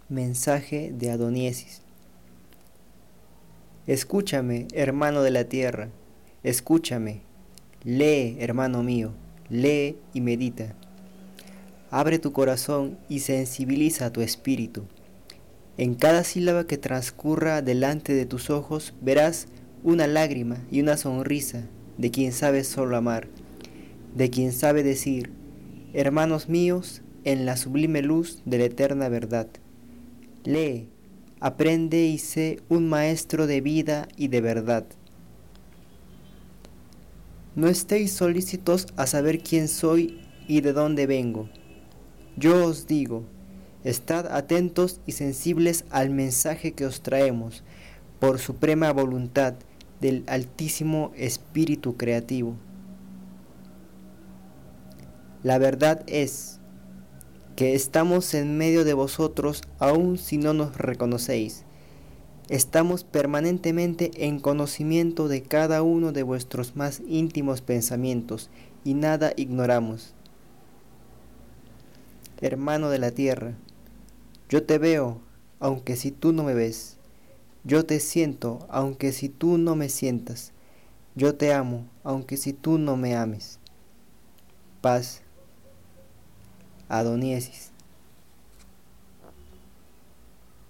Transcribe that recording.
Mensaje de Adoniesis. Escúchame, hermano de la tierra, escúchame. Lee, hermano mío, lee y medita. Abre tu corazón y sensibiliza tu espíritu. En cada sílaba que transcurra delante de tus ojos verás una lágrima y una sonrisa de quien sabe solo amar, de quien sabe decir, hermanos míos, en la sublime luz de la eterna verdad. Lee, aprende y sé un maestro de vida y de verdad. No estéis solícitos a saber quién soy y de dónde vengo. Yo os digo, estad atentos y sensibles al mensaje que os traemos, por suprema voluntad del Altísimo Espíritu Creativo. La verdad es que estamos en medio de vosotros aun si no nos reconocéis. Estamos permanentemente en conocimiento de cada uno de vuestros más íntimos pensamientos y nada ignoramos. Hermano de la tierra, yo te veo, aunque si tú no me ves. Yo te siento, aunque si tú no me sientas. Yo te amo, aunque si tú no me ames. Paz. Adoniesis.